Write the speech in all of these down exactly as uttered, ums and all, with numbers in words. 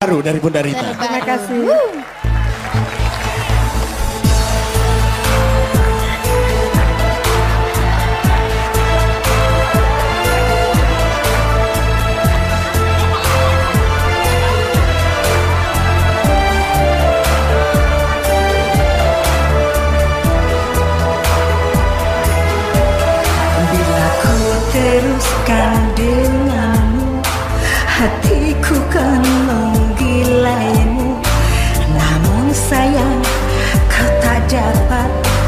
Baru dari Bunda Rita. Terima kasih. Bila ku teruskan denganmu, hatiku kan menggilaimu. Namun sayang, kau tak dapat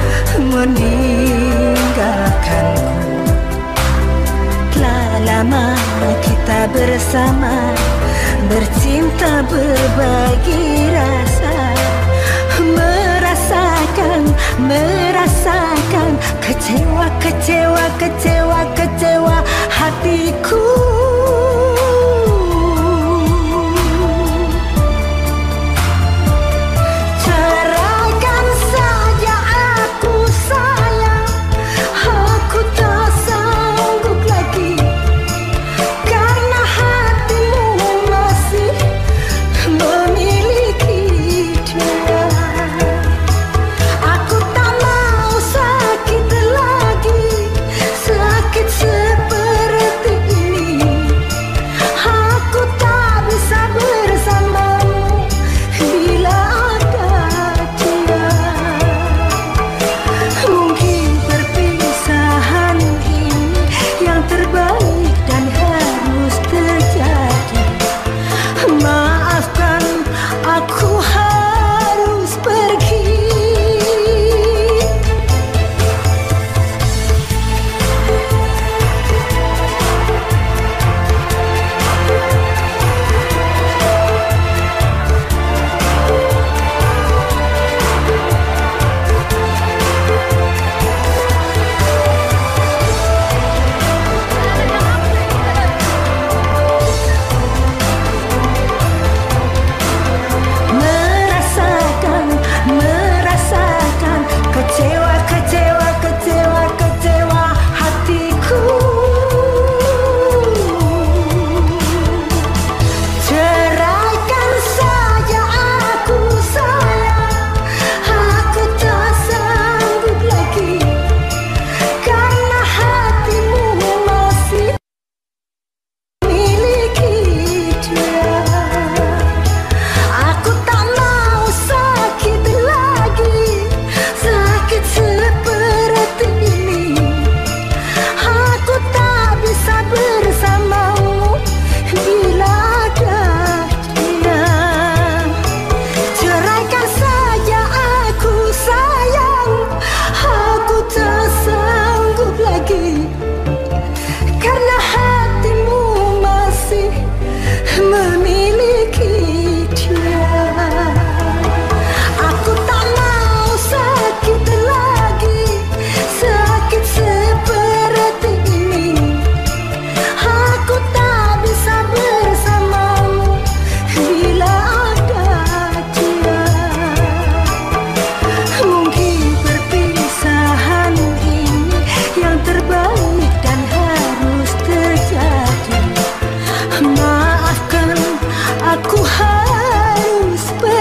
meninggalkanku. Telah lama kita bersama, bercinta berbagi rasa, merasakan, merasakan kecewa, kecewa, kecewa, kecewa hatiku. Ceraikan saja aku sayang, aku tak sanggup lagi, karena hatimu masih memiliki dia. Aku tak mau sakit lagi, sakit seperti ini. Aku tak bisa bersamamu bila ada dia. Mungkin perpisahan ini yang terbaik dan harus terjadi. Maafkan, aku harus pergi. Merasakan, merasakan kecewa, kecewa, kecewa, kecewa hatiku. Ceraikan saja aku sayang, aku tak sanggup lagi, karena hatimu masih miliki dia. Aku tak mau sakit lagi, sakit seperti ini. Aku tak bisa bersamamu bila ada dia. Ceraikan saja aku sayang, aku tak sanggup lagi, karena hatimu masih memiliki dia. Aku tak mau sakit lagi, sakit seperti ini. Aku tak bisa bersamamu bila ada dia. Mungkin perpisahan ini yang terbaik dan harus terjadi. Maafkan, aku harus pergi.